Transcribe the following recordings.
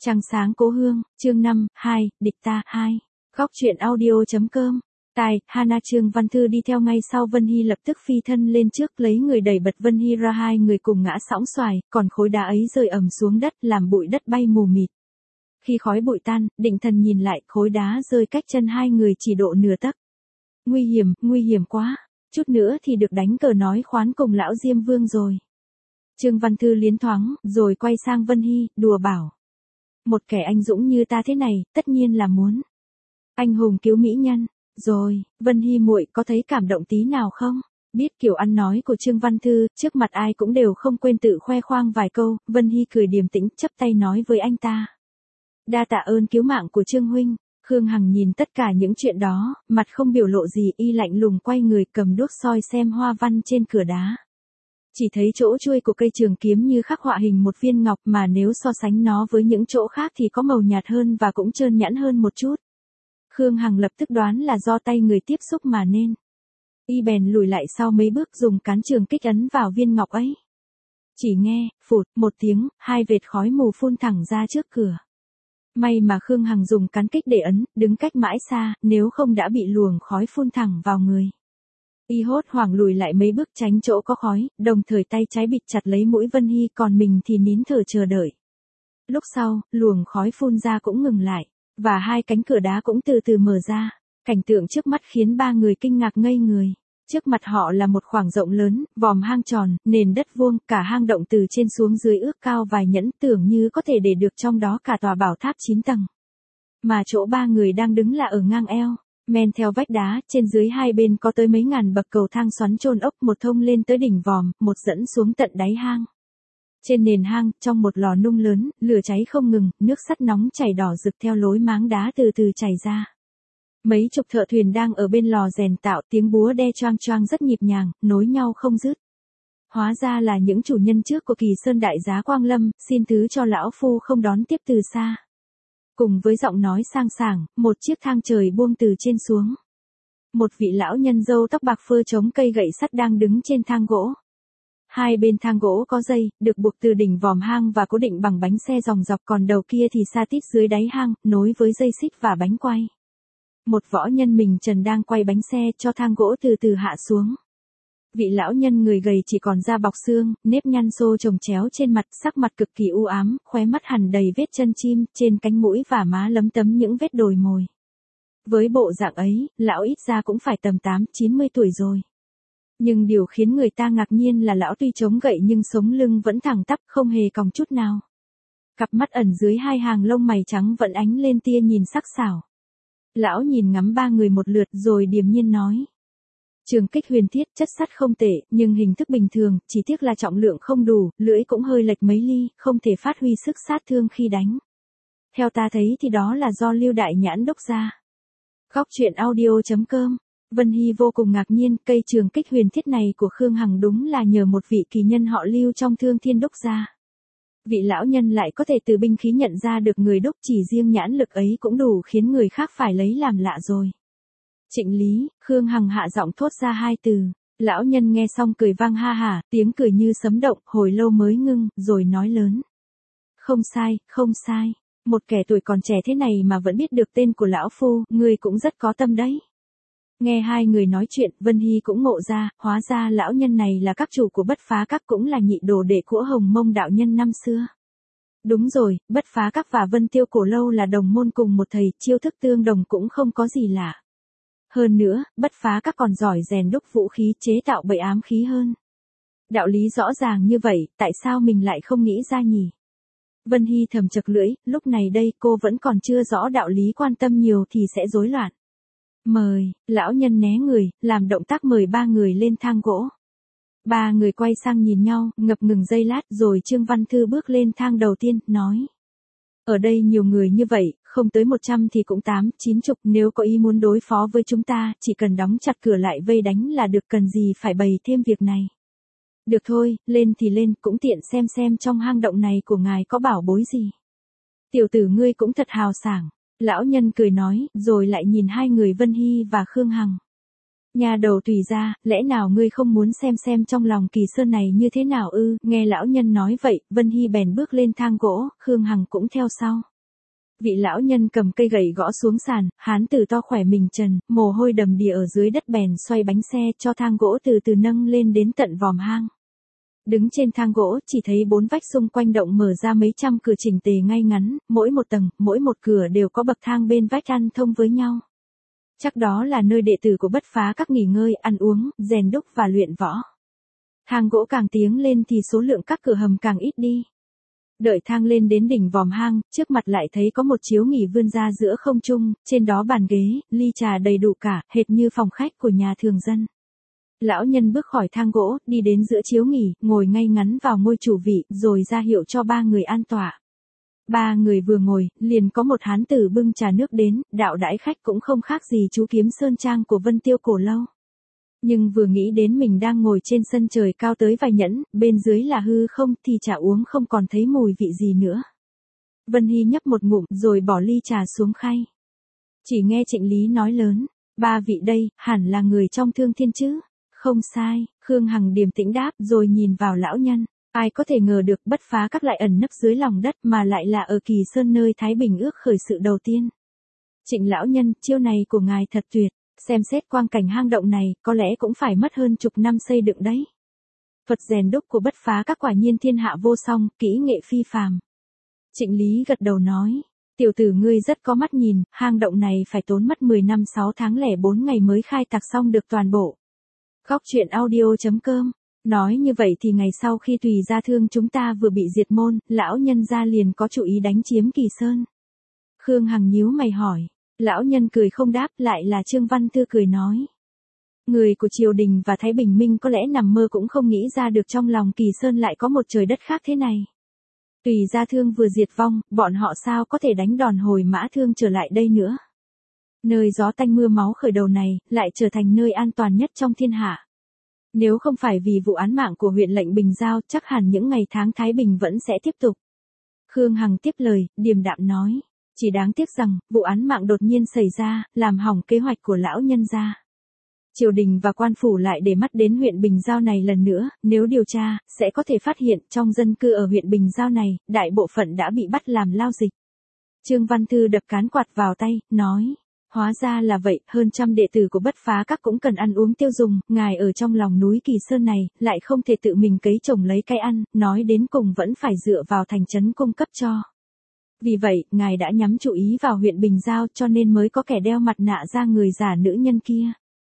Trăng sáng cố hương, chương 5, 2, địch ta, 2. Góc truyện audio.com. Tài, Hana Trương Văn Thư đi theo ngay sau Vân Hy lập tức phi thân lên trước lấy người đẩy bật Vân Hy ra, hai người cùng ngã sóng xoài, còn khối đá ấy rơi ầm xuống đất làm bụi đất bay mù mịt. Khi khói bụi tan, định thần nhìn lại, khối đá rơi cách chân hai người chỉ độ nửa tấc. Nguy hiểm quá, chút nữa thì được đánh cờ nói khoán cùng lão Diêm Vương rồi. Trương Văn Thư liến thoáng, rồi quay sang Vân Hy, đùa bảo. Một kẻ anh dũng như ta thế này, tất nhiên là muốn anh hùng cứu mỹ nhân. Rồi, Vân Hy muội có thấy cảm động tí nào không? Biết kiểu ăn nói của Trương Văn Thư, trước mặt ai cũng đều không quên tự khoe khoang vài câu, Vân Hy cười điềm tĩnh, chắp tay nói với anh ta. Đa tạ ơn cứu mạng của Trương huynh. Khương Hằng nhìn tất cả những chuyện đó, mặt không biểu lộ gì, y lạnh lùng quay người cầm đuốc soi xem hoa văn trên cửa đá. Chỉ thấy chỗ chuôi của cây trường kiếm như khắc họa hình một viên ngọc, mà nếu so sánh nó với những chỗ khác thì có màu nhạt hơn và cũng trơn nhẵn hơn một chút. Khương Hằng lập tức đoán là do tay người tiếp xúc mà nên. Y bèn lùi lại sau mấy bước dùng cán trường kích ấn vào viên ngọc ấy. Chỉ nghe, phụt, một tiếng, hai vệt khói mù phun thẳng ra trước cửa. May mà Khương Hằng dùng cán kích để ấn, đứng cách mãi xa, nếu không đã bị luồng khói phun thẳng vào người. Y hốt hoảng lùi lại mấy bước tránh chỗ có khói, đồng thời tay trái bịt chặt lấy mũi Vân Hy, còn mình thì nín thở chờ đợi. Lúc sau, luồng khói phun ra cũng ngừng lại, và hai cánh cửa đá cũng từ từ mở ra. Cảnh tượng trước mắt khiến ba người kinh ngạc ngây người. Trước mặt họ là một khoảng rộng lớn, vòm hang tròn, nền đất vuông, cả hang động từ trên xuống dưới ước cao vài nhẫn, tưởng như có thể để được trong đó cả tòa bảo tháp 9 tầng. Mà chỗ ba người đang đứng là ở ngang eo. Men theo vách đá, trên dưới hai bên có tới mấy ngàn bậc cầu thang xoắn chôn ốc, một thông lên tới đỉnh vòm, một dẫn xuống tận đáy hang. Trên nền hang, trong một lò nung lớn, lửa cháy không ngừng, nước sắt nóng chảy đỏ rực theo lối máng đá từ từ chảy ra. Mấy chục thợ thuyền đang ở bên lò rèn tạo, tiếng búa đe choang choang rất nhịp nhàng, nối nhau không dứt. Hóa ra là những chủ nhân trước của Kỳ Sơn đại giá Quang Lâm, xin thứ cho lão phu không đón tiếp từ xa. Cùng với giọng nói sang sảng, một chiếc thang trời buông từ trên xuống. Một vị lão nhân râu tóc bạc phơ chống cây gậy sắt đang đứng trên thang gỗ. Hai bên thang gỗ có dây, được buộc từ đỉnh vòm hang và cố định bằng bánh xe dòng dọc, còn đầu kia thì sa tít dưới đáy hang, nối với dây xích và bánh quay. Một võ nhân mình trần đang quay bánh xe cho thang gỗ từ từ hạ xuống. Vị lão nhân người gầy chỉ còn da bọc xương, nếp nhăn xô chồng chéo trên mặt, sắc mặt cực kỳ u ám, khóe mắt hằn đầy vết chân chim, trên cánh mũi và má lấm tấm những vết đồi mồi. Với bộ dạng ấy, lão ít ra cũng phải tầm 8-90 tuổi rồi. Nhưng điều khiến người ta ngạc nhiên là lão tuy chống gậy nhưng sống lưng vẫn thẳng tắp, không hề còng chút nào. Cặp mắt ẩn dưới hai hàng lông mày trắng vẫn ánh lên tia nhìn sắc sảo. Lão nhìn ngắm ba người một lượt rồi điềm nhiên nói. Trường kích huyền thiết, chất sắt không tệ, nhưng hình thức bình thường, chỉ tiếc là trọng lượng không đủ, lưỡi cũng hơi lệch mấy ly, không thể phát huy sức sát thương khi đánh. Theo ta thấy thì đó là do Lưu Đại Nhãn đúc ra. Góc truyện audio.com. Vân Hy vô cùng ngạc nhiên, cây trường kích huyền thiết này của Khương Hằng đúng là nhờ một vị kỳ nhân họ Lưu trong Thương Thiên đúc ra. Vị lão nhân lại có thể từ binh khí nhận ra được người đúc, chỉ riêng nhãn lực ấy cũng đủ khiến người khác phải lấy làm lạ rồi. Trịnh Lý, Khương Hằng hạ giọng thốt ra hai từ. Lão nhân nghe xong cười vang ha hả, tiếng cười như sấm động, hồi lâu mới ngưng, rồi nói lớn. Không sai, một kẻ tuổi còn trẻ thế này mà vẫn biết được tên của lão phu, ngươi cũng rất có tâm đấy. Nghe hai người nói chuyện, Vân Hy cũng ngộ ra, hóa ra lão nhân này là các chủ của Bất Phá Các, cũng là nhị đồ đệ của Hồng Mông đạo nhân năm xưa. Đúng rồi, Bất Phá Các và Vân Tiêu Cổ Lâu là đồng môn cùng một thầy, chiêu thức tương đồng cũng không có gì lạ. Hơn nữa, Bất Phá Các còn giỏi rèn đúc vũ khí, chế tạo bậy ám khí hơn. Đạo lý rõ ràng như vậy, tại sao mình lại không nghĩ ra nhỉ? Vân Hy thầm chật lưỡi, lúc này đây cô vẫn còn chưa rõ đạo lý, quan tâm nhiều thì sẽ rối loạn. Mời, lão nhân né người, làm động tác mời ba người lên thang gỗ. Ba người quay sang nhìn nhau, ngập ngừng giây lát, rồi Trương Văn Thư bước lên thang đầu tiên, nói. Ở đây nhiều người như vậy, không tới 100 thì cũng 8-90, nếu có ý muốn đối phó với chúng ta, chỉ cần đóng chặt cửa lại vây đánh là được, cần gì phải bày thêm việc này. Được thôi, lên thì lên, cũng tiện xem trong hang động này của ngài có bảo bối gì. Tiểu tử ngươi cũng thật hào sảng. Lão nhân cười nói, rồi lại nhìn hai người Vân Hy và Khương Hằng. Nhà đầu tùy ra, lẽ nào ngươi không muốn xem trong lòng Kỳ Sơn này như thế nào ư? Nghe lão nhân nói vậy, Vân Hy bèn bước lên thang gỗ, Khương Hằng cũng theo sau. Vị lão nhân cầm cây gậy gõ xuống sàn, hán tử to khỏe mình trần, mồ hôi đầm đìa ở dưới đất bèn xoay bánh xe cho thang gỗ từ từ nâng lên đến tận vòm hang. Đứng trên thang gỗ, chỉ thấy 4 vách xung quanh động mở ra mấy trăm cửa chỉnh tề ngay ngắn, mỗi một tầng, mỗi một cửa đều có bậc thang bên vách ăn thông với nhau. Chắc đó là nơi đệ tử của Bất Phá Các nghỉ ngơi, ăn uống, rèn đúc và luyện võ. Thang gỗ càng tiến lên thì số lượng các cửa hầm càng ít đi. Đợi thang lên đến đỉnh vòm hang, trước mặt lại thấy có một chiếu nghỉ vươn ra giữa không trung, trên đó bàn ghế, ly trà đầy đủ cả, hệt như phòng khách của nhà thường dân. Lão nhân bước khỏi thang gỗ, đi đến giữa chiếu nghỉ, ngồi ngay ngắn vào ngôi chủ vị, rồi ra hiệu cho 3 người an tọa. 3 người vừa ngồi, liền có một hán tử bưng trà nước đến, đạo đãi khách cũng không khác gì chú Kiếm Sơn Trang của Vân Tiêu cổ lâu. Nhưng vừa nghĩ đến mình đang ngồi trên sân trời cao tới vài nhẫn, bên dưới là hư không thì trà uống không còn thấy mùi vị gì nữa. Vân Hy nhấp một ngụm rồi bỏ ly trà xuống khay. Chỉ nghe Trịnh Lý nói lớn, 3 vị đây, hẳn là người trong Thương Thiên chứ? Không sai, Khương Hằng điềm tĩnh đáp rồi nhìn vào lão nhân. Ai có thể ngờ được Bất Phá Các lại ẩn nấp dưới lòng đất mà lại là ở Kỳ Sơn nơi Thái Bình ước khởi sự đầu tiên. Trịnh lão nhân, chiêu này của ngài thật tuyệt. Xem xét quang cảnh hang động này, có lẽ cũng phải mất hơn chục năm xây dựng đấy. Thuật rèn đúc của Bất Phá Các quả nhiên thiên hạ vô song, kỹ nghệ phi phàm. Trịnh Lý gật đầu nói, tiểu tử ngươi rất có mắt nhìn, hang động này phải tốn mất 10 năm 6 tháng lẻ 4 ngày mới khai tạc xong được toàn bộ. Góc truyện audio.com. Nói như vậy thì ngày sau khi Tùy Gia Thương chúng ta vừa bị diệt môn, lão nhân gia liền có chủ ý đánh chiếm Kỳ Sơn. Khương Hằng nhíu mày hỏi. Lão nhân cười không đáp, lại là Trương Văn Thư cười nói. Người của triều đình và Thái Bình Minh có lẽ nằm mơ cũng không nghĩ ra được trong lòng Kỳ Sơn lại có một trời đất khác thế này. Tùy Gia Thương vừa diệt vong, bọn họ sao có thể đánh đòn hồi mã thương trở lại đây nữa. Nơi gió tanh mưa máu khởi đầu này, lại trở thành nơi an toàn nhất trong thiên hạ. Nếu không phải vì vụ án mạng của huyện lệnh Bình Giao, chắc hẳn những ngày tháng Thái Bình vẫn sẽ tiếp tục. Khương Hằng tiếp lời, điềm đạm nói. Chỉ đáng tiếc rằng, vụ án mạng đột nhiên xảy ra, làm hỏng kế hoạch của lão nhân gia. Triều đình và quan phủ lại để mắt đến huyện Bình Giao này lần nữa, nếu điều tra, sẽ có thể phát hiện trong dân cư ở huyện Bình Giao này, đại bộ phận đã bị bắt làm lao dịch. Trương Văn Thư đập cán quạt vào tay, nói. Hóa ra là vậy, hơn trăm đệ tử của Bất Phá Các cũng cần ăn uống tiêu dùng, ngài ở trong lòng núi Kỳ Sơn này, lại không thể tự mình cấy trồng lấy cái ăn, nói đến cùng vẫn phải dựa vào thành trấn cung cấp cho. Vì vậy, ngài đã nhắm chú ý vào huyện Bình Giao cho nên mới có kẻ đeo mặt nạ ra người giả nữ nhân kia.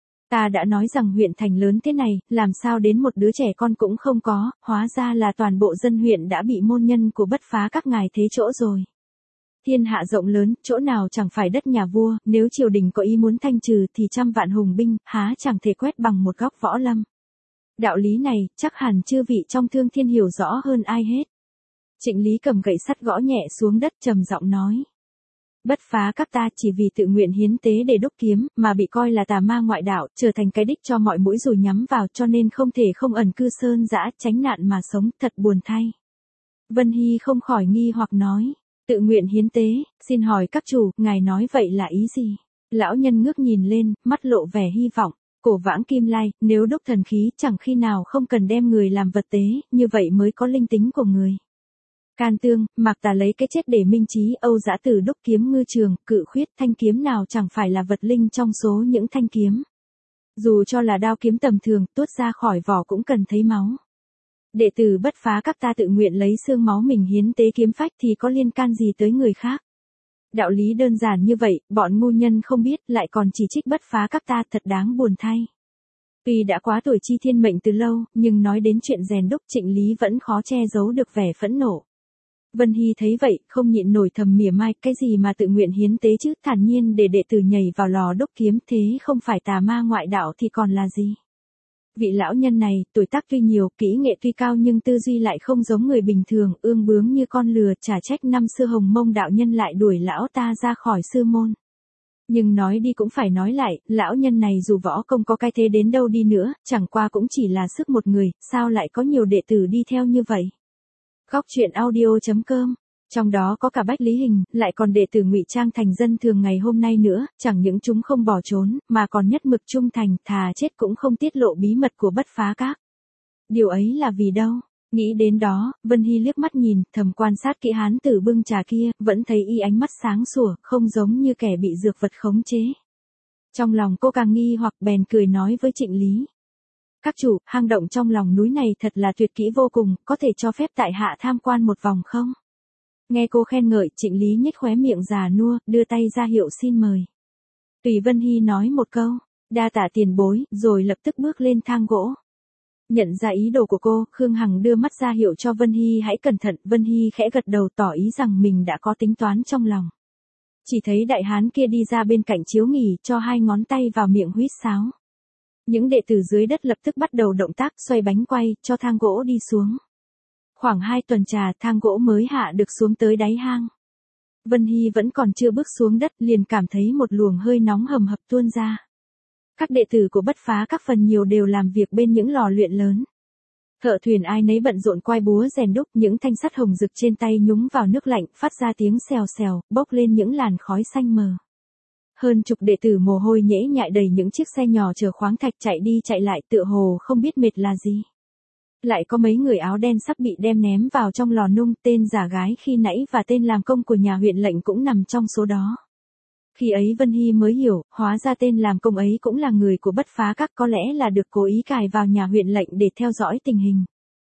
Ta đã nói rằng huyện thành lớn thế này, làm sao đến một đứa trẻ con cũng không có, hóa ra là toàn bộ dân huyện đã bị môn nhân của Bất Phá Các ngài thế chỗ rồi. Thiên hạ rộng lớn, chỗ nào chẳng phải đất nhà vua, nếu triều đình có ý muốn thanh trừ thì trăm vạn hùng binh, há chẳng thể quét bằng một góc võ lâm. Đạo lý này, chắc hẳn chư vị trong Thương Thiên hiểu rõ hơn ai hết. Trịnh Lý cầm gậy sắt gõ nhẹ xuống đất trầm giọng nói. Bất Phá Các ta chỉ vì tự nguyện hiến tế để đúc kiếm, mà bị coi là tà ma ngoại đạo, trở thành cái đích cho mọi mũi dùi nhắm vào cho nên không thể không ẩn cư sơn dã tránh nạn mà sống, thật buồn thay. Vân Hy không khỏi nghi hoặc nói. Tự nguyện hiến tế, xin hỏi các chủ, ngài nói vậy là ý gì? Lão nhân ngước nhìn lên, mắt lộ vẻ hy vọng. Cổ Vãng Kim Lai, nếu đúc thần khí chẳng khi nào không cần đem người làm vật tế, như vậy mới có linh tính của người. Can Tương, Mạc Tà lấy cái chết để minh trí, Âu Dã Tử đúc kiếm Ngư Trường, Cự Khuyết, thanh kiếm nào chẳng phải là vật linh trong số những thanh kiếm. Dù cho là đao kiếm tầm thường, tuốt ra khỏi vỏ cũng cần thấy máu. Đệ tử Bất Phá Các ta tự nguyện lấy xương máu mình hiến tế kiếm phách thì có liên can gì tới người khác. Đạo lý đơn giản như vậy, bọn ngu nhân không biết lại còn chỉ trích Bất Phá Các ta, thật đáng buồn thay. Tuy đã quá tuổi chi thiên mệnh từ lâu, nhưng nói đến chuyện rèn đúc Trịnh Lý vẫn khó che giấu được vẻ phẫn nộ. Vân Hy thấy vậy, không nhịn nổi thầm mỉa mai, cái gì mà tự nguyện hiến tế chứ, thản nhiên để đệ tử nhảy vào lò đúc kiếm, thế không phải tà ma ngoại đạo thì còn là gì. Vị lão nhân này, tuổi tác tuy nhiều, kỹ nghệ tuy cao nhưng tư duy lại không giống người bình thường, ương bướng như con lừa, chả trách năm xưa Hồng Mông đạo nhân lại đuổi lão ta ra khỏi sư môn. Nhưng nói đi cũng phải nói lại, lão nhân này dù võ công có cái thế đến đâu đi nữa, chẳng qua cũng chỉ là sức một người, sao lại có nhiều đệ tử đi theo như vậy. Góc truyện audio.com. Trong đó có cả Bách Lý Hình, lại còn đệ tử ngụy trang thành dân thường ngày hôm nay nữa, chẳng những chúng không bỏ trốn, mà còn nhất mực trung thành, thà chết cũng không tiết lộ bí mật của Bất Phá Các. Điều ấy là vì đâu? Nghĩ đến đó, Vân Hy liếc mắt nhìn, thầm quan sát kỹ hán tử bưng trà kia, vẫn thấy y ánh mắt sáng sủa, không giống như kẻ bị dược vật khống chế. Trong lòng cô càng nghi hoặc bèn cười nói với Trịnh Lý. Các chủ, hang động trong lòng núi này thật là tuyệt kỹ vô cùng, có thể cho phép tại hạ tham quan một vòng không? Nghe cô khen ngợi, Trịnh Lý nhếch khóe miệng già nua, đưa tay ra hiệu xin mời. Tùy Vân Hy nói một câu, đa tạ tiền bối, rồi lập tức bước lên thang gỗ. Nhận ra ý đồ của cô, Khương Hằng đưa mắt ra hiệu cho Vân Hy hãy cẩn thận, Vân Hy khẽ gật đầu tỏ ý rằng mình đã có tính toán trong lòng. Chỉ thấy đại hán kia đi ra bên cạnh chiếu nghỉ, cho hai ngón tay vào miệng huýt sáo. Những đệ tử dưới đất lập tức bắt đầu động tác xoay bánh quay, cho thang gỗ đi xuống. Khoảng 2 tuần trà, thang gỗ mới hạ được xuống tới đáy hang. Vân Hy vẫn còn chưa bước xuống đất, liền cảm thấy một luồng hơi nóng hầm hập tuôn ra. Các đệ tử của Bất Phá Các phần nhiều đều làm việc bên những lò luyện lớn. Thợ thuyền ai nấy bận rộn quai búa rèn đúc, những thanh sắt hồng rực trên tay nhúng vào nước lạnh, phát ra tiếng xèo xèo, bốc lên những làn khói xanh mờ. Hơn chục đệ tử mồ hôi nhễ nhại đầy những chiếc xe nhỏ chở khoáng thạch chạy đi chạy lại, tựa hồ không biết mệt là gì. Lại có mấy người áo đen sắp bị đem ném vào trong lò nung, tên giả gái khi nãy và tên làm công của nhà huyện lệnh cũng nằm trong số đó. Khi ấy Vân Hy mới hiểu, hóa ra tên làm công ấy cũng là người của Bất Phá Các, có lẽ là được cố ý cài vào nhà huyện lệnh để theo dõi tình hình.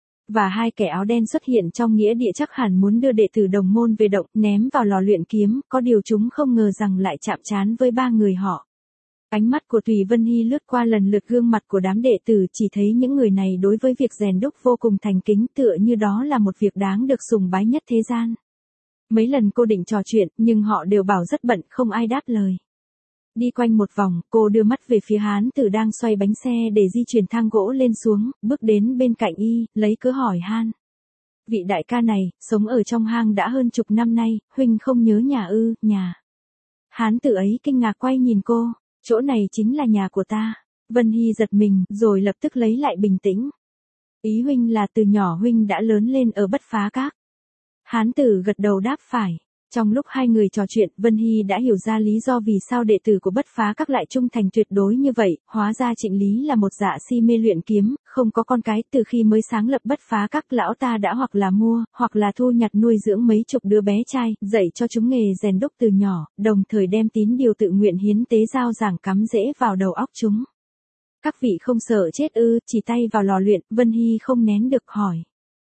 Và hai kẻ áo đen xuất hiện trong nghĩa địa chắc hẳn muốn đưa đệ tử đồng môn về động, ném vào lò luyện kiếm, có điều chúng không ngờ rằng lại chạm trán với ba người họ. Ánh mắt của Tùy Vân Hy lướt qua lần lượt gương mặt của đám đệ tử, chỉ thấy những người này đối với việc rèn đúc vô cùng thành kính, tựa như đó là một việc đáng được sùng bái nhất thế gian. Mấy lần cô định trò chuyện, nhưng họ đều bảo rất bận, không ai đáp lời. Đi quanh một vòng, cô đưa mắt về phía hán tử đang xoay bánh xe để di chuyển thang gỗ lên xuống, bước đến bên cạnh y, lấy cớ hỏi han. Vị đại ca này, sống ở trong hang đã hơn chục năm nay, huynh không nhớ nhà ư? Nhà. Hán tử ấy kinh ngạc quay nhìn cô, chỗ này chính là nhà của ta. Vân Hy giật mình, rồi lập tức lấy lại bình tĩnh. Ý huynh là từ nhỏ huynh đã lớn lên ở Bất Phá Các. Hán tử gật đầu đáp phải. Trong lúc hai người trò chuyện, Vân Hy đã hiểu ra lý do vì sao đệ tử của Bất Phá Các lại trung thành tuyệt đối như vậy, hóa ra Trịnh Lý là một dạ si mê luyện kiếm, không có con cái, từ khi mới sáng lập Bất Phá Các, lão ta đã hoặc là mua, hoặc là thu nhặt nuôi dưỡng mấy chục đứa bé trai, dạy cho chúng nghề rèn đúc từ nhỏ, đồng thời đem tín điều tự nguyện hiến tế giao giảng cắm rễ vào đầu óc chúng. Các vị không sợ chết ư? Chỉ tay vào lò luyện, Vân Hy không nén được hỏi.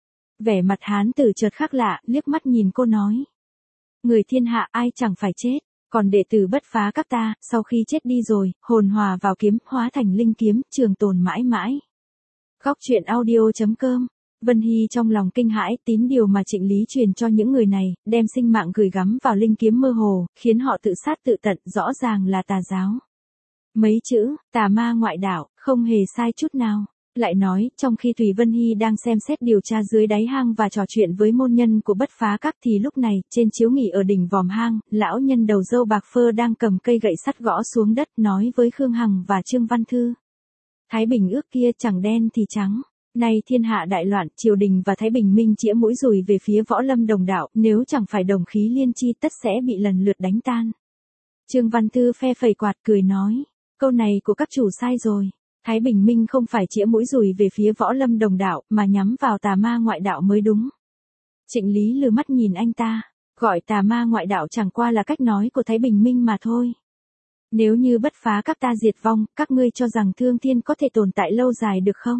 Vẻ mặt hán tử chợt khác lạ, liếc mắt nhìn cô nói. Người thiên hạ ai chẳng phải chết, còn đệ tử Bất Phá Các ta, sau khi chết đi rồi, hồn hòa vào kiếm, hóa thành linh kiếm, trường tồn mãi mãi. Góc truyện audio.com. Vân Hy trong lòng kinh hãi, tín điều mà Trịnh Lý truyền cho những người này, đem sinh mạng gửi gắm vào linh kiếm mơ hồ, khiến họ tự sát tự tận, rõ ràng là tà giáo. Mấy chữ, tà ma ngoại đạo, không hề sai chút nào. Lại nói, trong khi Thủy Vân Hy đang xem xét điều tra dưới đáy hang và trò chuyện với môn nhân của Bất Phá Các thì lúc này, trên chiếu nghỉ ở đỉnh vòm hang, lão nhân đầu râu bạc phơ đang cầm cây gậy sắt gõ xuống đất nói với Khương Hằng và Trương Văn Thư. Thái Bình ước kia chẳng đen thì trắng. Nay thiên hạ đại loạn, triều đình và Thái Bình Minh chĩa mũi dùi về phía Võ Lâm đồng đạo, nếu chẳng phải đồng khí liên chi tất sẽ bị lần lượt đánh tan. Trương Văn Thư phe phẩy quạt cười nói, câu này của các chủ sai rồi. Thái Bình Minh không phải chĩa mũi dùi về phía Võ Lâm đồng đạo, mà nhắm vào tà ma ngoại đạo mới đúng. Trịnh Lý lừ mắt nhìn anh ta, gọi tà ma ngoại đạo chẳng qua là cách nói của Thái Bình Minh mà thôi. Nếu như Bất Phá Các ta diệt vong, các ngươi cho rằng Thương Thiên có thể tồn tại lâu dài được không?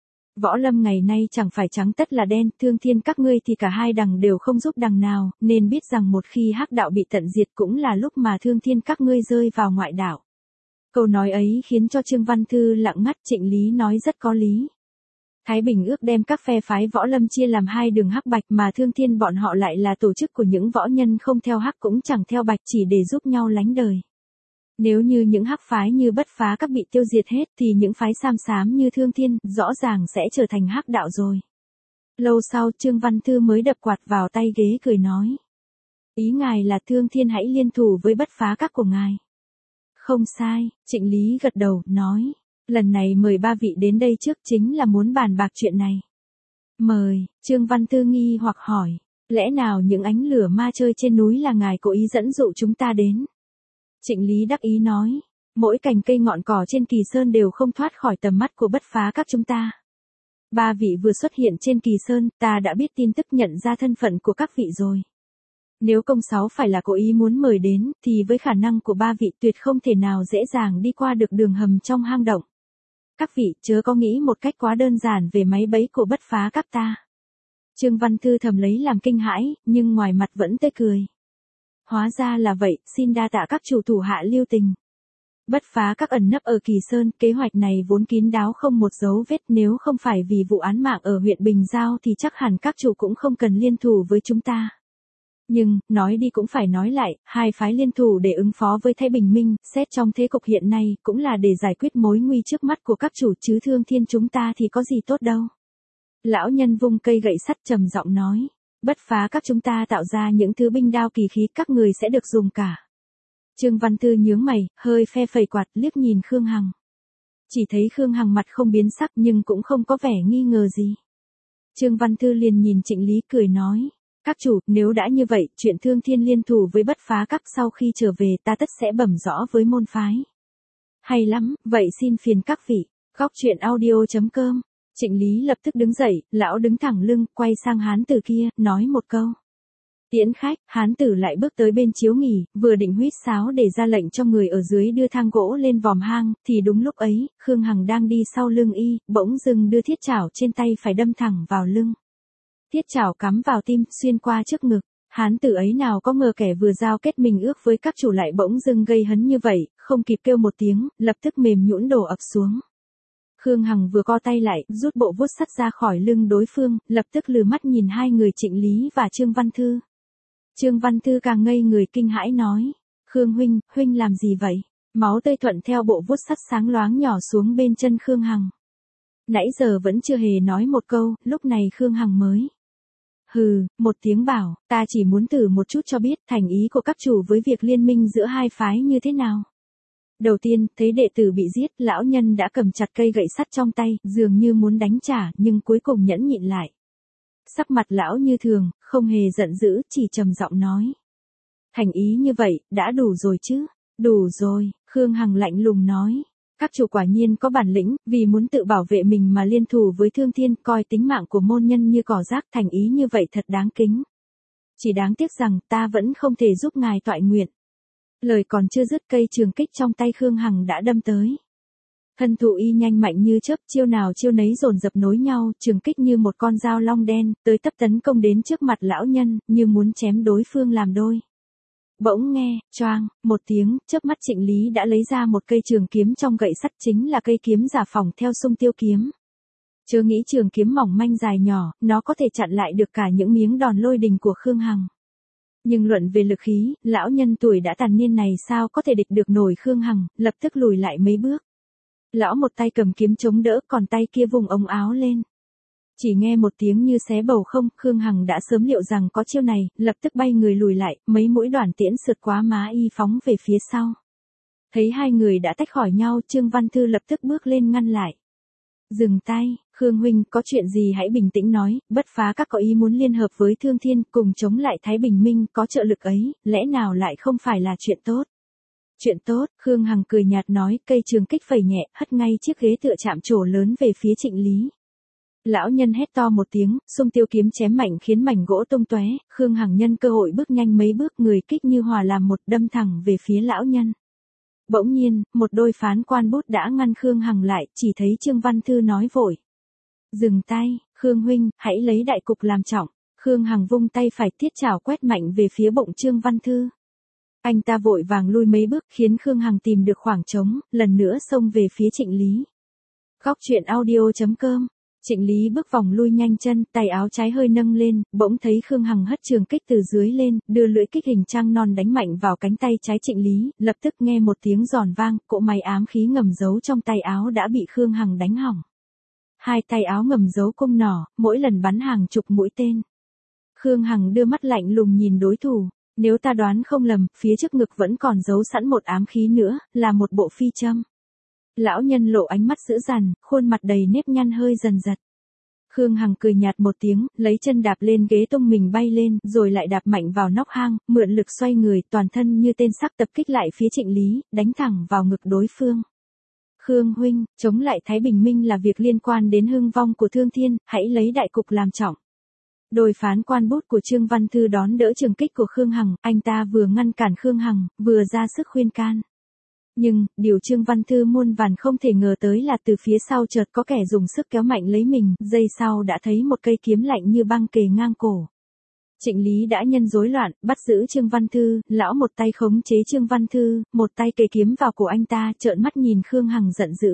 Võ Lâm ngày nay chẳng phải trắng tất là đen, Thương Thiên các ngươi thì cả hai đằng đều không giúp đằng nào, nên biết rằng một khi hắc đạo bị tận diệt cũng là lúc mà Thương Thiên các ngươi rơi vào ngoại đạo. Câu nói ấy khiến cho Trương Văn Thư lặng ngắt. Trịnh Lý nói rất có lý. Thái Bình ước đem các phe phái Võ Lâm chia làm hai đường hắc bạch, mà Thương Thiên bọn họ lại là tổ chức của những võ nhân không theo hắc cũng chẳng theo bạch, chỉ để giúp nhau lánh đời. Nếu như những hắc phái như Bất Phá Các bị tiêu diệt hết thì những phái xám xám như Thương Thiên rõ ràng sẽ trở thành hắc đạo rồi. Lâu sau Trương Văn Thư mới đập quạt vào tay ghế cười nói. Ý ngài là Thương Thiên hãy liên thủ với Bất Phá Các của ngài. Không sai, Trịnh Lý gật đầu, nói. Lần này mời ba vị đến đây trước chính là muốn bàn bạc chuyện này. Mời, Trương Văn Thư nghi hoặc hỏi. Lẽ nào những ánh lửa ma chơi trên núi là ngài cố ý dẫn dụ chúng ta đến? Trịnh Lý đắc ý nói. Mỗi cành cây ngọn cỏ trên Kỳ Sơn đều không thoát khỏi tầm mắt của Bất Phá Các chúng ta. Ba vị vừa xuất hiện trên Kỳ Sơn, ta đã biết tin tức nhận ra thân phận của các vị rồi. Nếu công sáu phải là cố ý muốn mời đến, thì với khả năng của ba vị tuyệt không thể nào dễ dàng đi qua được đường hầm trong hang động. Các vị chớ có nghĩ một cách quá đơn giản về máy bẫy của Bất Phá các ta. Trương Văn Thư thầm lấy làm kinh hãi, nhưng ngoài mặt vẫn tươi cười. Hóa ra là vậy, xin đa tạ các chủ thủ hạ lưu tình. Bất Phá các ẩn nấp ở Kỳ Sơn, kế hoạch này vốn kín đáo không một dấu vết, nếu không phải vì vụ án mạng ở huyện Bình Giao thì chắc hẳn các chủ cũng không cần liên thủ với chúng ta. Nhưng, nói đi cũng phải nói lại, hai phái liên thủ để ứng phó với Thái Bình Minh, xét trong thế cục hiện nay, cũng là để giải quyết mối nguy trước mắt của các chủ, chứ Thương Thiên chúng ta thì có gì tốt đâu. Lão nhân vung cây gậy sắt trầm giọng nói, Bất Phá các chúng ta tạo ra những thứ binh đao kỳ khí các người sẽ được dùng cả. Trương Văn Thư nhướng mày, hơi phe phẩy quạt liếc nhìn Khương Hằng. Chỉ thấy Khương Hằng mặt không biến sắc nhưng cũng không có vẻ nghi ngờ gì. Trương Văn Thư liền nhìn Trịnh Lý cười nói, các chủ, nếu đã như vậy, chuyện Thương Thiên liên thủ với Bất Phá các sau khi trở về ta tất sẽ bẩm rõ với môn phái. Hay lắm, vậy xin phiền các vị. Góc truyện audio.com. Trịnh Lý lập tức đứng dậy, lão đứng thẳng lưng, quay sang hán tử kia, nói một câu. Tiễn khách, hán tử lại bước tới bên chiếu nghỉ, vừa định huýt sáo để ra lệnh cho người ở dưới đưa thang gỗ lên vòm hang, thì đúng lúc ấy, Khương Hằng đang đi sau lưng y, bỗng dưng đưa thiết chảo trên tay phải đâm thẳng vào lưng. Thiết chảo cắm vào tim, xuyên qua trước ngực. Hán tử ấy nào có ngờ kẻ vừa giao kết mình ước với các chủ lại bỗng dưng gây hấn như vậy, không kịp kêu một tiếng, lập tức mềm nhũn đổ ập xuống. Khương Hằng vừa co tay lại, rút bộ vuốt sắt ra khỏi lưng đối phương, lập tức lừ mắt nhìn hai người Trịnh Lý và Trương Văn Thư. Trương Văn Thư càng ngây người kinh hãi nói, Khương huynh làm gì vậy? Máu tươi thuận theo bộ vuốt sắt sáng loáng nhỏ xuống bên chân Khương Hằng. Nãy giờ vẫn chưa hề nói một câu, lúc này Khương Hằng mới. Hừ, một tiếng bảo, ta chỉ muốn thử một chút cho biết thành ý của các chủ với việc liên minh giữa hai phái như thế nào. Đầu tiên, thấy đệ tử bị giết, lão nhân đã cầm chặt cây gậy sắt trong tay, dường như muốn đánh trả, nhưng cuối cùng nhẫn nhịn lại. Sắc mặt lão như thường, không hề giận dữ, chỉ trầm giọng nói. Thành ý như vậy, đã đủ rồi chứ? Đủ rồi, Khương Hằng lạnh lùng nói. Các chủ quả nhiên có bản lĩnh, vì muốn tự bảo vệ mình mà liên thủ với Thương Thiên, coi tính mạng của môn nhân như cỏ rác, thành ý như vậy thật đáng kính. Chỉ đáng tiếc rằng ta vẫn không thể giúp ngài toại nguyện. Lời còn chưa dứt, cây trường kích trong tay Khương Hằng đã đâm tới. Thân thủ y nhanh mạnh như chớp, chiêu nào chiêu nấy dồn dập nối nhau, trường kích như một con dao long đen, tới tấp tấn công đến trước mặt lão nhân, như muốn chém đối phương làm đôi. Bỗng nghe, choang, một tiếng, chớp mắt Trịnh Lý đã lấy ra một cây trường kiếm trong gậy sắt, chính là cây kiếm giả phỏng theo Sung Tiêu kiếm. Chớ nghĩ trường kiếm mỏng manh dài nhỏ, nó có thể chặn lại được cả những miếng đòn lôi đình của Khương Hằng. Nhưng luận về lực khí, lão nhân tuổi đã tàn niên này sao có thể địch được nổi Khương Hằng, lập tức lùi lại mấy bước. Lão một tay cầm kiếm chống đỡ, còn tay kia vùng ống áo lên. Chỉ nghe một tiếng như xé bầu không, Khương Hằng đã sớm liệu rằng có chiêu này, lập tức bay người lùi lại, mấy mũi đoản tiễn sượt quá má y phóng về phía sau. Thấy hai người đã tách khỏi nhau, Trương Văn Thư lập tức bước lên ngăn lại. Dừng tay, Khương huynh, có chuyện gì hãy bình tĩnh nói, Bất Phá các có ý muốn liên hợp với Thương Thiên cùng chống lại Thái Bình Minh, có trợ lực ấy, lẽ nào lại không phải là chuyện tốt? Chuyện tốt, Khương Hằng cười nhạt nói, cây trường kích phẩy nhẹ, hất ngay chiếc ghế tựa chạm trổ lớn về phía Trịnh Lý. Lão nhân hét to một tiếng, Sung Tiêu kiếm chém mạnh khiến mảnh gỗ tung tóe, Khương Hằng nhân cơ hội bước nhanh mấy bước, người kích như hòa làm một, đâm thẳng về phía lão nhân. Bỗng nhiên, một đôi phán quan bút đã ngăn Khương Hằng lại, chỉ thấy Trương Văn Thư nói vội. Dừng tay, Khương huynh, hãy lấy đại cục làm trọng. Khương Hằng vung tay phải, thiết chảo quét mạnh về phía bụng Trương Văn Thư. Anh ta vội vàng lui mấy bước, khiến Khương Hằng tìm được khoảng trống, lần nữa xông về phía Trịnh Lý. Góc truyện audio.com. Trịnh Lý bước vòng lui nhanh chân, tay áo trái hơi nâng lên, bỗng thấy Khương Hằng hất trường kích từ dưới lên, đưa lưỡi kích hình trăng non đánh mạnh vào cánh tay trái Trịnh Lý, lập tức nghe một tiếng giòn vang, cỗ máy ám khí ngầm giấu trong tay áo đã bị Khương Hằng đánh hỏng. Hai tay áo ngầm giấu cung nỏ, mỗi lần bắn hàng chục mũi tên. Khương Hằng đưa mắt lạnh lùng nhìn đối thủ, nếu ta đoán không lầm, phía trước ngực vẫn còn giấu sẵn một ám khí nữa, là một bộ phi châm. Lão nhân lộ ánh mắt dữ dằn, khuôn mặt đầy nếp nhăn hơi dần dật. Khương Hằng cười nhạt một tiếng, lấy chân đạp lên ghế tung mình bay lên, rồi lại đạp mạnh vào nóc hang, mượn lực xoay người, toàn thân như tên sắc tập kích lại phía Trịnh Lý, đánh thẳng vào ngực đối phương. Khương huynh, chống lại Thái Bình Minh là việc liên quan đến hưng vong của Thương Thiên, hãy lấy đại cục làm trọng. Đôi phán quan bút của Trương Văn Thư đón đỡ trường kích của Khương Hằng, anh ta vừa ngăn cản Khương Hằng, vừa ra sức khuyên can. Nhưng, điều Trương Văn Thư muôn vàn không thể ngờ tới là từ phía sau chợt có kẻ dùng sức kéo mạnh lấy mình, giây sau đã thấy một cây kiếm lạnh như băng kề ngang cổ. Trịnh Lý đã nhân rối loạn, bắt giữ Trương Văn Thư, lão một tay khống chế Trương Văn Thư, một tay kề kiếm vào cổ anh ta, trợn mắt nhìn Khương Hằng giận dữ.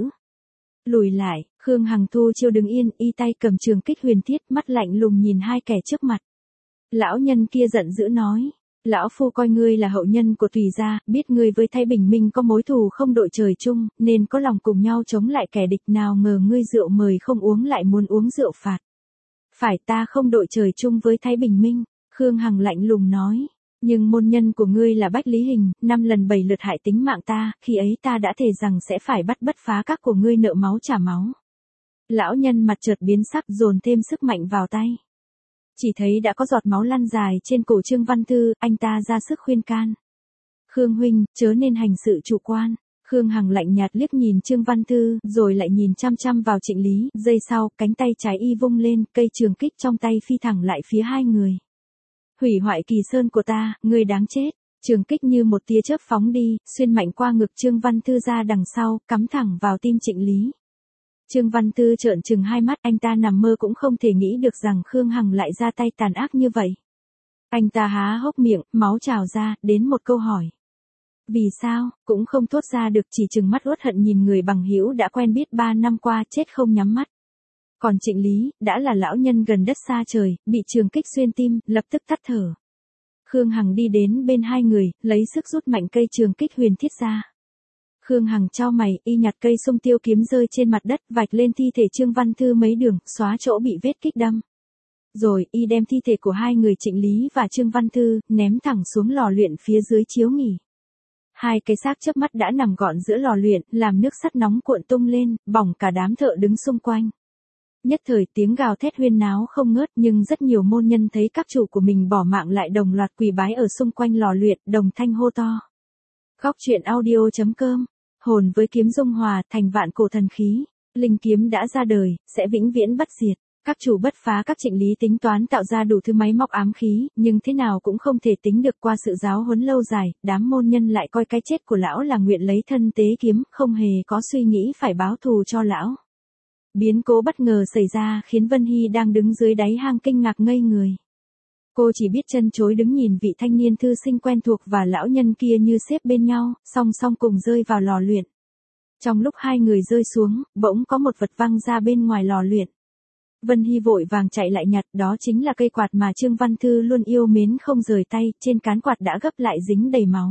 Lùi lại, Khương Hằng thu chiêu đứng yên, y tay cầm trường kích huyền thiết, mắt lạnh lùng nhìn hai kẻ trước mặt. Lão nhân kia giận dữ nói, lão phu coi ngươi là hậu nhân của Tùy gia, biết ngươi với Thái Bình Minh có mối thù không đội trời chung, nên có lòng cùng nhau chống lại kẻ địch, nào ngờ ngươi rượu mời không uống lại muốn uống rượu phạt. Phải, ta không đội trời chung với Thái Bình Minh, Khương Hằng lạnh lùng nói. Nhưng môn nhân của ngươi là Bách Lý Hình, 5 lần 7 lượt hại tính mạng ta, khi ấy ta đã thề rằng sẽ phải bắt bất phá các của ngươi nợ máu trả máu. Lão nhân mặt chợt biến sắc, dồn thêm sức mạnh vào tay. Chỉ thấy đã có giọt máu lăn dài trên cổ Trương Văn Thư, anh ta ra sức khuyên can. Khương huynh, chớ nên hành sự chủ quan. Khương Hằng lạnh nhạt liếc nhìn Trương Văn Thư, rồi lại nhìn chăm chăm vào Trịnh Lý, giây sau, cánh tay trái y vung lên, cây trường kích trong tay phi thẳng lại phía hai người. Hủy hoại Kỳ Sơn của ta, ngươi đáng chết. Trường kích như một tia chớp phóng đi, xuyên mạnh qua ngực Trương Văn Thư ra đằng sau, cắm thẳng vào tim Trịnh Lý. Trương Văn Thư trợn trừng hai mắt, anh ta nằm mơ cũng không thể nghĩ được rằng Khương Hằng lại ra tay tàn ác như vậy. Anh ta há hốc miệng, máu trào ra, đến một câu hỏi. Vì sao, cũng không thốt ra được, chỉ trừng mắt uất hận nhìn người bằng hữu đã quen biết 3 năm qua chết không nhắm mắt. Còn Trịnh Lý, đã là lão nhân gần đất xa trời, bị trường kích xuyên tim, lập tức tắt thở. Khương Hằng đi đến bên hai người, lấy sức rút mạnh cây trường kích huyền thiết ra. Khương Hằng chau mày, y nhặt cây sung tiêu kiếm rơi trên mặt đất, vạch lên thi thể Trương Văn Thư mấy đường, xóa chỗ bị vết kích đâm. Rồi, y đem thi thể của hai người Trịnh Lý và Trương Văn Thư, ném thẳng xuống lò luyện phía dưới chiếu nghỉ. Hai cái xác chớp mắt đã nằm gọn giữa lò luyện, làm nước sắt nóng cuộn tung lên, bỏng cả đám thợ đứng xung quanh. Nhất thời tiếng gào thét huyên náo không ngớt, nhưng rất nhiều môn nhân thấy các chủ của mình bỏ mạng lại đồng loạt quỳ bái ở xung quanh lò luyện, đồng thanh hô to. Góc truyện audio.com, hồn với kiếm dung hòa, thành vạn cổ thần khí, linh kiếm đã ra đời, sẽ vĩnh viễn bất diệt. Các chủ bất phá các Trịnh Lý tính toán tạo ra đủ thứ máy móc ám khí, nhưng thế nào cũng không thể tính được qua sự giáo huấn lâu dài, đám môn nhân lại coi cái chết của lão là nguyện lấy thân tế kiếm, không hề có suy nghĩ phải báo thù cho lão. Biến cố bất ngờ xảy ra khiến Vân Hy đang đứng dưới đáy hang kinh ngạc ngây người. Cô chỉ biết chân chối đứng nhìn vị thanh niên thư sinh quen thuộc và lão nhân kia như xếp bên nhau, song song cùng rơi vào lò luyện. Trong lúc hai người rơi xuống, bỗng có một vật văng ra bên ngoài lò luyện. Vân Hy vội vàng chạy lại nhặt, đó chính là cây quạt mà Trương Văn Thư luôn yêu mến không rời tay, trên cán quạt đã gấp lại dính đầy máu.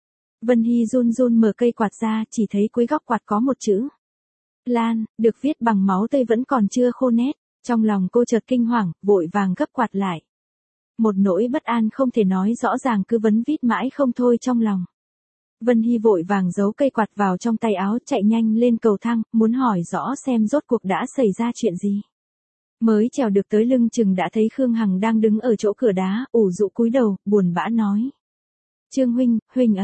Vân Hy run run mở cây quạt ra, chỉ thấy cuối góc quạt có một chữ. Lan, được viết bằng máu tươi vẫn còn chưa khô nét. Trong lòng cô chợt kinh hoàng, vội vàng gấp quạt lại. Một nỗi bất an không thể nói rõ ràng cứ vấn vít mãi không thôi trong lòng. Vân Hy vội vàng giấu cây quạt vào trong tay áo, chạy nhanh lên cầu thang, muốn hỏi rõ xem rốt cuộc đã xảy ra chuyện gì. Mới trèo được tới lưng chừng đã thấy Khương Hằng đang đứng ở chỗ cửa đá, ủ rũ cúi đầu, buồn bã nói. Trương huynh,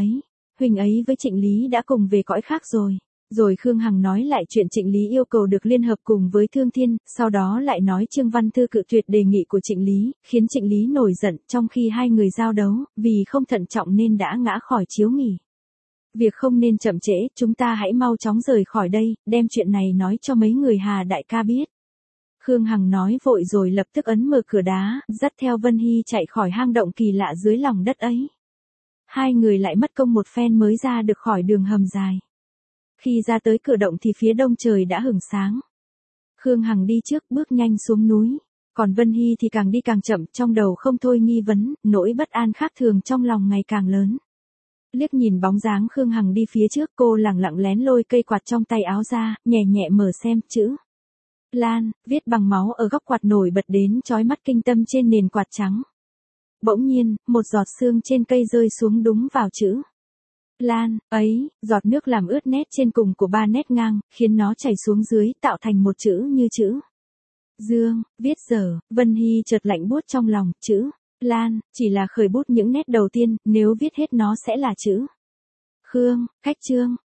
huynh ấy với Trịnh Lý đã cùng về cõi khác rồi. Rồi Khương Hằng nói lại chuyện Trịnh Lý yêu cầu được liên hợp cùng với Thương Thiên, sau đó lại nói Trương Văn Thư cự tuyệt đề nghị của Trịnh Lý, khiến Trịnh Lý nổi giận, trong khi hai người giao đấu, vì không thận trọng nên đã ngã khỏi chiếu nghỉ. Việc không nên chậm trễ, chúng ta hãy mau chóng rời khỏi đây, đem chuyện này nói cho mấy người Hà đại ca biết. Khương Hằng nói vội rồi lập tức ấn mở cửa đá, dắt theo Vân Hy chạy khỏi hang động kỳ lạ dưới lòng đất ấy. Hai người lại mất công một phen mới ra được khỏi đường hầm dài. Khi ra tới cửa động thì phía đông trời đã hửng sáng. Khương Hằng đi trước bước nhanh xuống núi. Còn Vân Hy thì càng đi càng chậm, trong đầu không thôi nghi vấn, nỗi bất an khác thường trong lòng ngày càng lớn. Liếc nhìn bóng dáng Khương Hằng đi phía trước, cô lẳng lặng lén lôi cây quạt trong tay áo ra, nhẹ nhẹ mở xem chữ. Lan, viết bằng máu ở góc quạt nổi bật đến chói mắt kinh tâm trên nền quạt trắng. Bỗng nhiên, một giọt sương trên cây rơi xuống đúng vào chữ. Lan, ấy, giọt nước làm ướt nét trên cùng của 3 nét ngang, khiến nó chảy xuống dưới, tạo thành một chữ như chữ Dương, viết dở, Vân Hy chợt lạnh buốt trong lòng, chữ Lan, chỉ là khởi bút những nét đầu tiên, nếu viết hết nó sẽ là chữ Khương, cách Trương.